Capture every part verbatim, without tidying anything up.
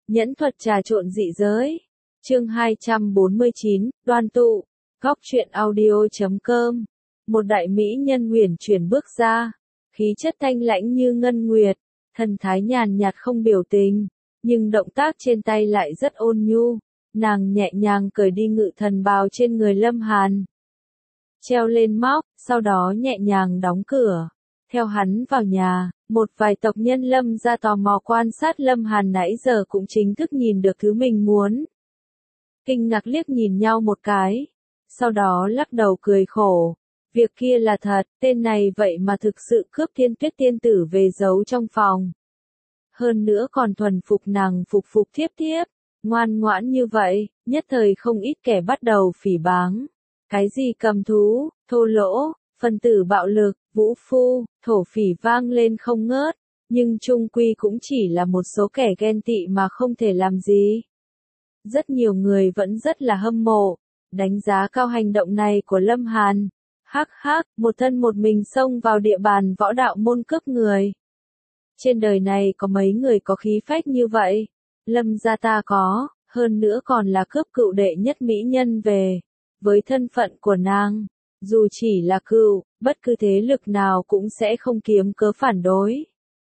Nhẫn thuật trà trộn dị giới. Chương hai trăm bốn mươi chín, đoan tụ. Góc truyện audio chấm com. Một đại mỹ nhân uyển chuyển bước ra, khí chất thanh lãnh như ngân nguyệt, thần thái nhàn nhạt không biểu tình, nhưng động tác trên tay lại rất ôn nhu. Nàng nhẹ nhàng cởi đi ngự thần bào trên người Lâm Hàn, treo lên móc, sau đó nhẹ nhàng đóng cửa. Theo hắn vào nhà, một vài tộc nhân Lâm gia tò mò quan sát Lâm Hàn nãy giờ cũng chính thức nhìn được thứ mình muốn. Kinh ngạc liếc nhìn nhau một cái, sau đó lắc đầu cười khổ. Việc kia là thật, tên này vậy mà thực sự cướp Thiên Tuyết tiên tử về giấu trong phòng. Hơn nữa còn thuần phục nàng phục phục thiếp thiếp, ngoan ngoãn như vậy, nhất thời không ít kẻ bắt đầu phỉ báng. Cái gì cầm thú, thô lỗ, phân tử bạo lực, vũ phu, thổ phỉ vang lên không ngớt, nhưng chung quy cũng chỉ là một số kẻ ghen tị mà không thể làm gì. Rất nhiều người vẫn rất là hâm mộ, đánh giá cao hành động này của Lâm Hàn. Hắc hắc, một thân một mình xông vào địa bàn võ đạo môn cướp người. Trên đời này có mấy người có khí phách như vậy? Lâm gia ta có, hơn nữa còn là cướp cựu đệ nhất mỹ nhân về. Với thân phận của nàng, dù chỉ là cựu, bất cứ thế lực nào cũng sẽ không kiếm cớ phản đối.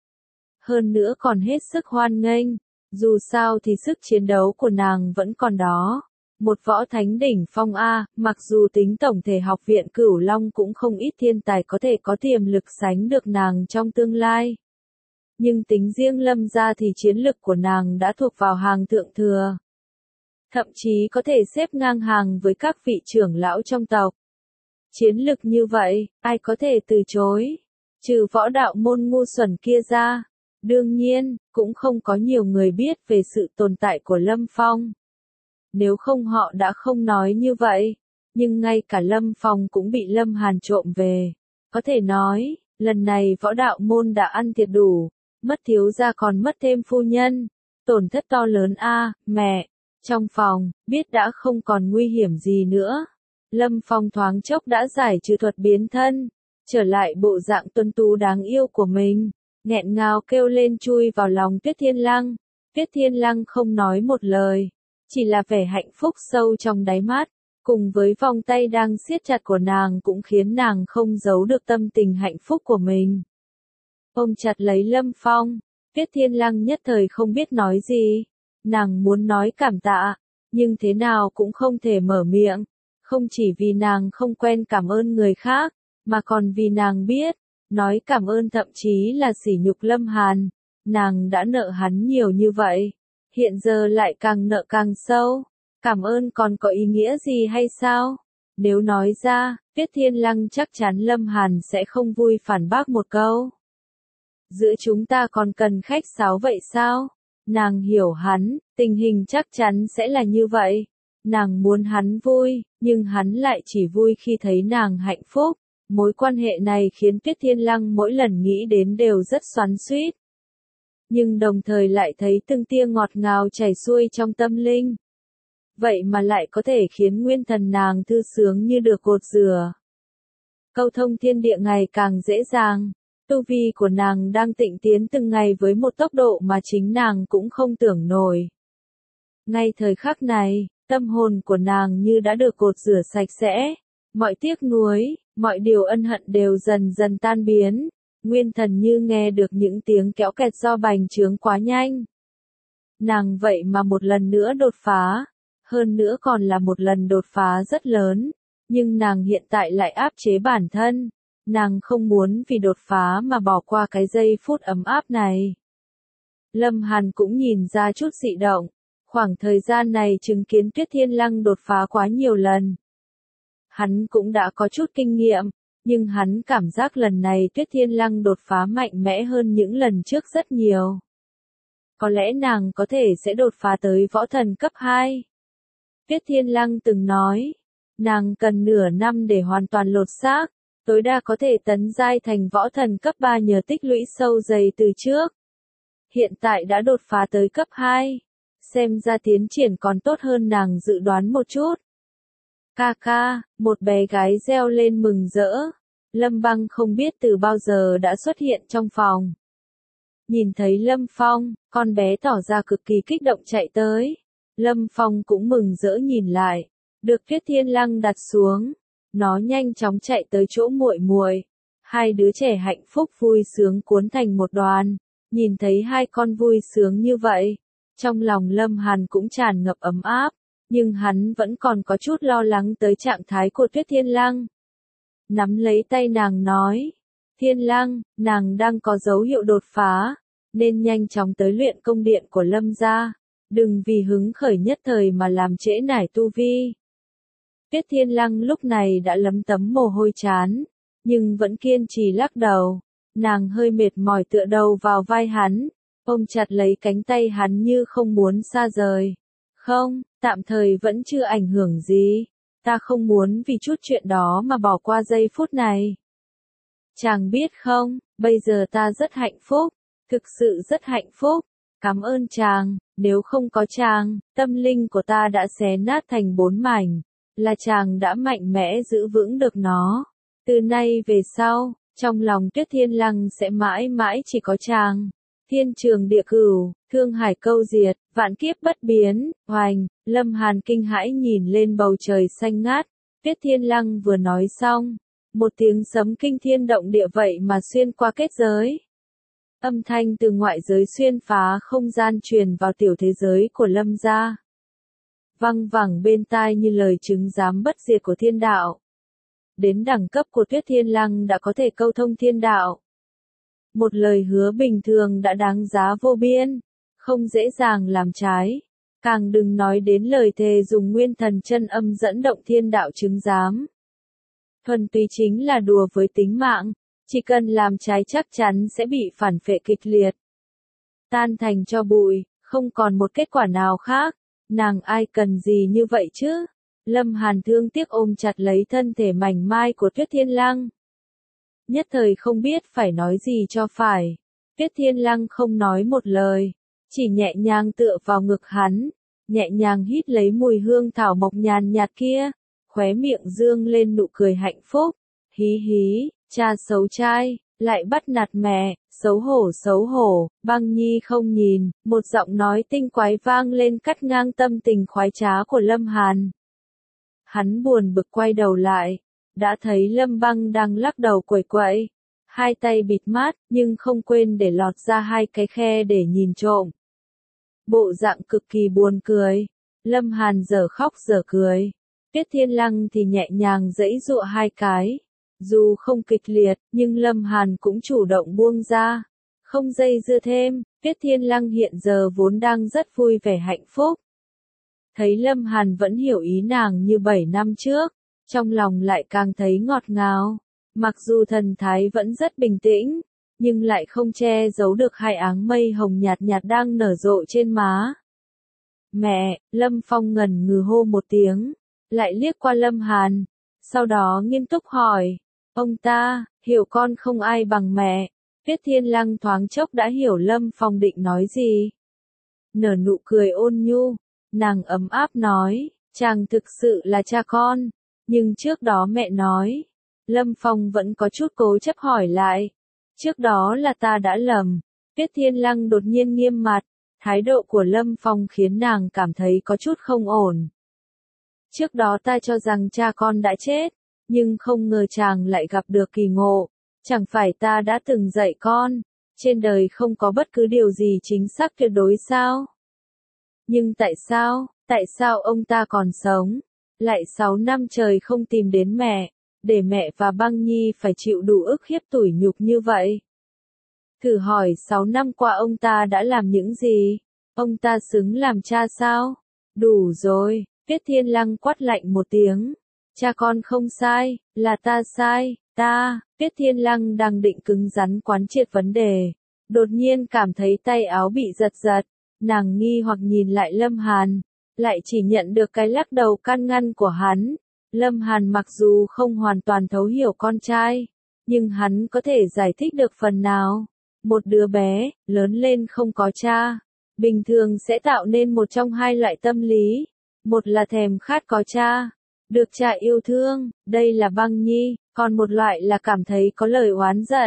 Hơn nữa còn hết sức hoan nghênh, dù sao thì sức chiến đấu của nàng vẫn còn đó. Một võ thánh đỉnh phong A, mặc dù tính tổng thể học viện Cửu Long cũng không ít thiên tài có thể có tiềm lực sánh được nàng trong tương lai. Nhưng tính riêng Lâm gia thì chiến lực của nàng đã thuộc vào hàng thượng thừa. Thậm chí có thể xếp ngang hàng với các vị trưởng lão trong tộc. Chiến lực như vậy, ai có thể từ chối? Trừ võ đạo môn ngu xuẩn kia ra. Đương nhiên, cũng không có nhiều người biết về sự tồn tại của Lâm Phong. Nếu không họ đã không nói như vậy. Nhưng ngay cả Lâm Phong cũng bị Lâm Hàn trộm về. Có thể nói, lần này võ đạo môn đã ăn thiệt đủ. Mất thiếu gia còn mất thêm phu nhân. Tổn thất to lớn a, mẹ. Trong phòng, biết đã không còn nguy hiểm gì nữa. Lâm Phong thoáng chốc đã giải trừ thuật biến thân. Trở lại bộ dạng tuấn tú đáng yêu của mình. Nghẹn ngào kêu lên chui vào lòng Tuyết Thiên Lăng. Tuyết Thiên Lăng không nói một lời. Chỉ là vẻ hạnh phúc sâu trong đáy mắt, cùng với vòng tay đang siết chặt của nàng cũng khiến nàng không giấu được tâm tình hạnh phúc của mình. Ôm chặt lấy Lâm Phong, Tuyết Thiên Lăng nhất thời không biết nói gì. Nàng muốn nói cảm tạ, nhưng thế nào cũng không thể mở miệng. Không chỉ vì nàng không quen cảm ơn người khác, mà còn vì nàng biết, nói cảm ơn thậm chí là sỉ nhục Lâm Hàn. Nàng đã nợ hắn nhiều như vậy. Hiện giờ lại càng nợ càng sâu, cảm ơn còn có ý nghĩa gì hay sao? Nếu nói ra, Tuyết Thiên Lăng chắc chắn Lâm Hàn sẽ không vui phản bác một câu. Giữa chúng ta còn cần khách sáo vậy sao? Nàng hiểu hắn, tình hình chắc chắn sẽ là như vậy. Nàng muốn hắn vui, nhưng hắn lại chỉ vui khi thấy nàng hạnh phúc. Mối quan hệ này khiến Tuyết Thiên Lăng mỗi lần nghĩ đến đều rất xoắn xuýt. Nhưng đồng thời lại thấy từng tia ngọt ngào chảy xuôi trong tâm linh. Vậy mà lại có thể khiến nguyên thần nàng thư sướng như được cột dừa. Câu thông thiên địa ngày càng dễ dàng, tu vi của nàng đang tịnh tiến từng ngày với một tốc độ mà chính nàng cũng không tưởng nổi. Ngay thời khắc này, tâm hồn của nàng như đã được cột rửa sạch sẽ, mọi tiếc nuối, mọi điều ân hận đều dần dần tan biến. Nguyên thần như nghe được những tiếng kéo kẹt do bành trướng quá nhanh. Nàng vậy mà một lần nữa đột phá, hơn nữa còn là một lần đột phá rất lớn, nhưng nàng hiện tại lại áp chế bản thân, nàng không muốn vì đột phá mà bỏ qua cái giây phút ấm áp này. Lâm Hàn cũng nhìn ra chút dị động, khoảng thời gian này chứng kiến Tuyết Thiên Lăng đột phá quá nhiều lần. Hắn cũng đã có chút kinh nghiệm. Nhưng hắn cảm giác lần này Tuyết Thiên Lăng đột phá mạnh mẽ hơn những lần trước rất nhiều. Có lẽ nàng có thể sẽ đột phá tới võ thần cấp hai. Tuyết Thiên Lăng từng nói, nàng cần nửa năm để hoàn toàn lột xác, tối đa có thể tấn giai thành võ thần cấp ba nhờ tích lũy sâu dày từ trước. Hiện tại đã đột phá tới cấp hai, xem ra tiến triển còn tốt hơn nàng dự đoán một chút. Ca ca, một bé gái reo lên mừng rỡ. Lâm Băng không biết từ bao giờ đã xuất hiện trong phòng. Nhìn thấy Lâm Phong, con bé tỏ ra cực kỳ kích động chạy tới. Lâm Phong cũng mừng rỡ nhìn lại, được Tuyết Thiên Lăng đặt xuống, nó nhanh chóng chạy tới chỗ muội muội. Hai đứa trẻ hạnh phúc vui sướng cuốn thành một đoàn, nhìn thấy hai con vui sướng như vậy, trong lòng Lâm Hàn cũng tràn ngập ấm áp, nhưng hắn vẫn còn có chút lo lắng tới trạng thái của Tuyết Thiên Lăng. Nắm lấy tay nàng nói, Thiên Lăng, nàng đang có dấu hiệu đột phá, nên nhanh chóng tới luyện công điện của Lâm gia, đừng vì hứng khởi nhất thời mà làm trễ nải tu vi. Tuyết Thiên Lăng lúc này đã lấm tấm mồ hôi chán, nhưng vẫn kiên trì lắc đầu, nàng hơi mệt mỏi tựa đầu vào vai hắn, ôm chặt lấy cánh tay hắn như không muốn xa rời. Không, tạm thời vẫn chưa ảnh hưởng gì, ta không muốn vì chút chuyện đó mà bỏ qua giây phút này. Chàng biết không, bây giờ ta rất hạnh phúc, thực sự rất hạnh phúc, cảm ơn chàng, nếu không có chàng, tâm linh của ta đã xé nát thành bốn mảnh, là chàng đã mạnh mẽ giữ vững được nó. Từ nay về sau, trong lòng Tuyết Thiên Lăng sẽ mãi mãi chỉ có chàng. Thiên trường địa cửu, thương hải câu diệt, vạn kiếp bất biến, hoành. Lâm Hàn kinh hãi nhìn lên bầu trời xanh ngát. Tuyết Thiên Lăng vừa nói xong, một tiếng sấm kinh thiên động địa vậy mà xuyên qua kết giới. Âm thanh từ ngoại giới xuyên phá không gian truyền vào tiểu thế giới của Lâm gia. Văng vẳng bên tai như lời chứng giám bất diệt của thiên đạo. Đến đẳng cấp của Tuyết Thiên Lăng đã có thể câu thông thiên đạo. Một lời hứa bình thường đã đáng giá vô biên, không dễ dàng làm trái. Càng đừng nói đến lời thề dùng nguyên thần chân âm dẫn động thiên đạo chứng giám. Thuần túy chính là đùa với tính mạng, chỉ cần làm trái chắc chắn sẽ bị phản phệ kịch liệt. Tan thành cho bụi, không còn một kết quả nào khác, nàng ai cần gì như vậy chứ? Lâm Hàn thương tiếc ôm chặt lấy thân thể mảnh mai của Tuyết Thiên Lăng. Nhất thời không biết phải nói gì cho phải. Tuyết Thiên Lăng không nói một lời, chỉ nhẹ nhàng tựa vào ngực hắn, nhẹ nhàng hít lấy mùi hương thảo mộc nhàn nhạt kia, khóe miệng dương lên nụ cười hạnh phúc. Hí hí, cha xấu trai, lại bắt nạt mẹ, xấu hổ xấu hổ, Băng Nhi không nhìn, một giọng nói tinh quái vang lên cắt ngang tâm tình khoái trá của Lâm Hàn. Hắn buồn bực quay đầu lại, đã thấy Lâm Băng đang lắc đầu quẩy quẩy, hai tay bịt mắt, nhưng không quên để lọt ra hai cái khe để nhìn trộm. Bộ dạng cực kỳ buồn cười, Lâm Hàn dở khóc dở cười, Tuyết Thiên Lăng thì nhẹ nhàng giãy giụa hai cái, dù không kịch liệt, nhưng Lâm Hàn cũng chủ động buông ra, không dây dưa thêm. Tuyết Thiên Lăng hiện giờ vốn đang rất vui vẻ hạnh phúc. Thấy Lâm Hàn vẫn hiểu ý nàng như bảy năm trước, trong lòng lại càng thấy ngọt ngào. Mặc dù thần thái vẫn rất bình tĩnh, nhưng lại không che giấu được hai áng mây hồng nhạt nhạt đang nở rộ trên má. Mẹ, Lâm Phong ngẩn ngừ hô một tiếng, lại liếc qua Lâm Hàn, sau đó nghiêm túc hỏi, ông ta, hiểu con không ai bằng mẹ. Tuyết Thiên Lăng thoáng chốc đã hiểu Lâm Phong định nói gì. Nở nụ cười ôn nhu, nàng ấm áp nói, chàng thực sự là cha con, nhưng trước đó mẹ nói. Lâm Phong vẫn có chút cố chấp hỏi lại, trước đó là ta đã lầm. Tuyết Thiên Lăng đột nhiên nghiêm mặt, thái độ của Lâm Phong khiến nàng cảm thấy có chút không ổn. Trước đó ta cho rằng cha con đã chết, nhưng không ngờ chàng lại gặp được kỳ ngộ. Chẳng phải ta đã từng dạy con, trên đời không có bất cứ điều gì chính xác tuyệt đối sao? Nhưng tại sao, tại sao ông ta còn sống, lại sáu năm trời không tìm đến mẹ, để mẹ và Băng Nhi phải chịu đủ ức hiếp tủi nhục như vậy? Thử hỏi sáu năm qua ông ta đã làm những gì? Ông ta xứng làm cha sao? Đủ rồi, Tuyết Thiên Lăng quát lạnh một tiếng. Cha con không sai, là ta sai, ta. Tuyết Thiên Lăng đang định cứng rắn quán triệt vấn đề, đột nhiên cảm thấy tay áo bị giật giật, nàng nghi hoặc nhìn lại Lâm Hàn, lại chỉ nhận được cái lắc đầu can ngăn của hắn. Lâm Hàn mặc dù không hoàn toàn thấu hiểu con trai, nhưng hắn có thể giải thích được phần nào. Một đứa bé, lớn lên không có cha, bình thường sẽ tạo nên một trong hai loại tâm lý, một là thèm khát có cha, được cha yêu thương, đây là Băng Nhi, còn một loại là cảm thấy có lời oán giận,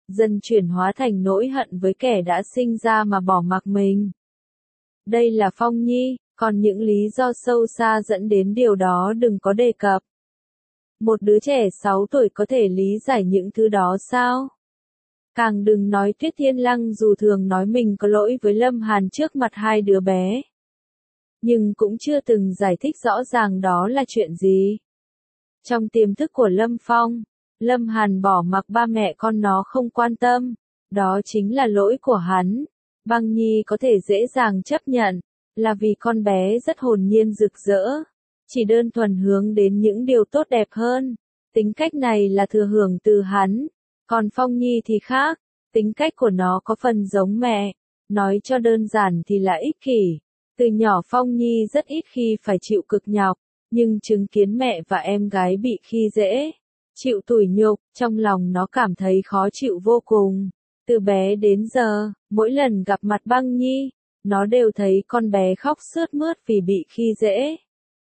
dần chuyển hóa thành nỗi hận với kẻ đã sinh ra mà bỏ mặc mình. Đây là Phong Nhi, còn những lý do sâu xa dẫn đến điều đó đừng có đề cập. Một đứa trẻ sáu tuổi có thể lý giải những thứ đó sao? Càng đừng nói Tuyết Thiên Lăng dù thường nói mình có lỗi với Lâm Hàn trước mặt hai đứa bé. Nhưng cũng chưa từng giải thích rõ ràng đó là chuyện gì. Trong tiềm thức của Lâm Phong, Lâm Hàn bỏ mặc ba mẹ con nó không quan tâm. Đó chính là lỗi của hắn. Băng Nhi có thể dễ dàng chấp nhận, là vì con bé rất hồn nhiên rực rỡ. Chỉ đơn thuần hướng đến những điều tốt đẹp hơn. Tính cách này là thừa hưởng từ hắn. Còn Phong Nhi thì khác, tính cách của nó có phần giống mẹ. Nói cho đơn giản thì là ích kỷ. Từ nhỏ Phong Nhi rất ít khi phải chịu cực nhọc, nhưng chứng kiến mẹ và em gái bị khi dễ, chịu tủi nhục, trong lòng nó cảm thấy khó chịu vô cùng. Từ bé đến giờ, mỗi lần gặp mặt Băng Nhi, nó đều thấy con bé khóc sướt mướt vì bị khi dễ.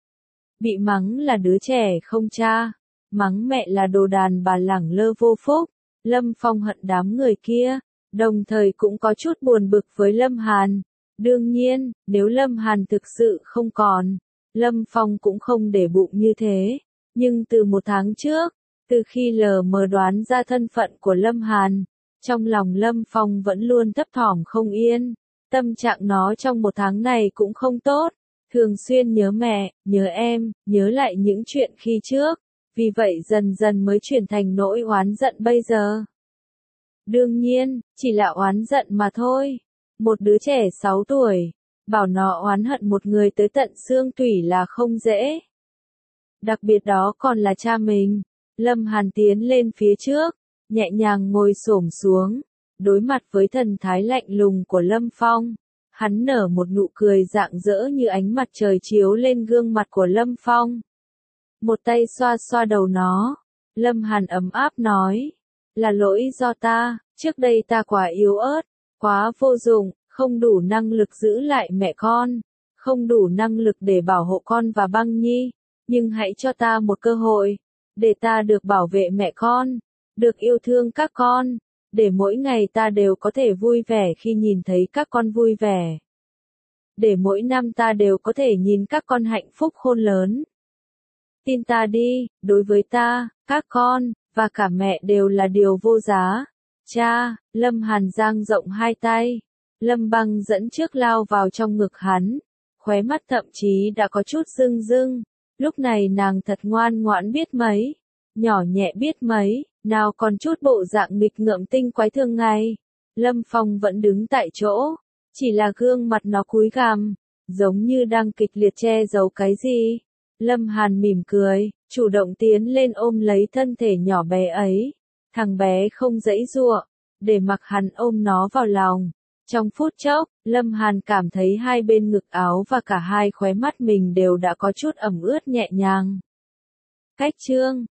Bị mắng là đứa trẻ không cha, mắng mẹ là đồ đàn bà lẳng lơ vô phúc. Lâm Phong hận đám người kia, đồng thời cũng có chút buồn bực với Lâm Hàn. Đương nhiên, nếu Lâm Hàn thực sự không còn, Lâm Phong cũng không để bụng như thế. Nhưng từ một tháng trước, từ khi lờ mờ đoán ra thân phận của Lâm Hàn, trong lòng Lâm Phong vẫn luôn thấp thỏm không yên. Tâm trạng nó trong một tháng này cũng không tốt, thường xuyên nhớ mẹ, nhớ em, nhớ lại những chuyện khi trước, vì vậy dần dần mới chuyển thành nỗi oán giận bây giờ. Đương nhiên, chỉ là oán giận mà thôi. Một đứa trẻ sáu tuổi, bảo nó oán hận một người tới tận xương tủy là không dễ. Đặc biệt đó còn là cha mình. Lâm Hàn tiến lên phía trước, nhẹ nhàng ngồi xổm xuống, đối mặt với thần thái lạnh lùng của Lâm Phong. Hắn nở một nụ cười rạng rỡ như ánh mặt trời chiếu lên gương mặt của Lâm Phong. Một tay xoa xoa đầu nó, Lâm Hàn ấm áp nói, là lỗi do ta, trước đây ta quá yếu ớt, quá vô dụng, không đủ năng lực giữ lại mẹ con, không đủ năng lực để bảo hộ con và Băng Nhi, nhưng hãy cho ta một cơ hội, để ta được bảo vệ mẹ con, được yêu thương các con, để mỗi ngày ta đều có thể vui vẻ khi nhìn thấy các con vui vẻ. Để mỗi năm ta đều có thể nhìn các con hạnh phúc khôn lớn. Tin ta đi, đối với ta, các con, và cả mẹ đều là điều vô giá. Cha, Lâm Hàn dang rộng hai tay. Lâm Băng dẫn trước lao vào trong ngực hắn. Khóe mắt thậm chí đã có chút rưng rưng. Lúc này nàng thật ngoan ngoãn biết mấy. Nhỏ nhẹ biết mấy, nào còn chút bộ dạng nghịch ngợm tinh quái thường ngày. Lâm Phong vẫn đứng tại chỗ. Chỉ là gương mặt nó cúi gằm, giống như đang kịch liệt che giấu cái gì. Lâm Hàn mỉm cười, chủ động tiến lên ôm lấy thân thể nhỏ bé ấy. Thằng bé không giãy giụa, để mặc hắn ôm nó vào lòng. Trong phút chốc, Lâm Hàn cảm thấy hai bên ngực áo và cả hai khóe mắt mình đều đã có chút ẩm ướt nhẹ nhàng. Cách chương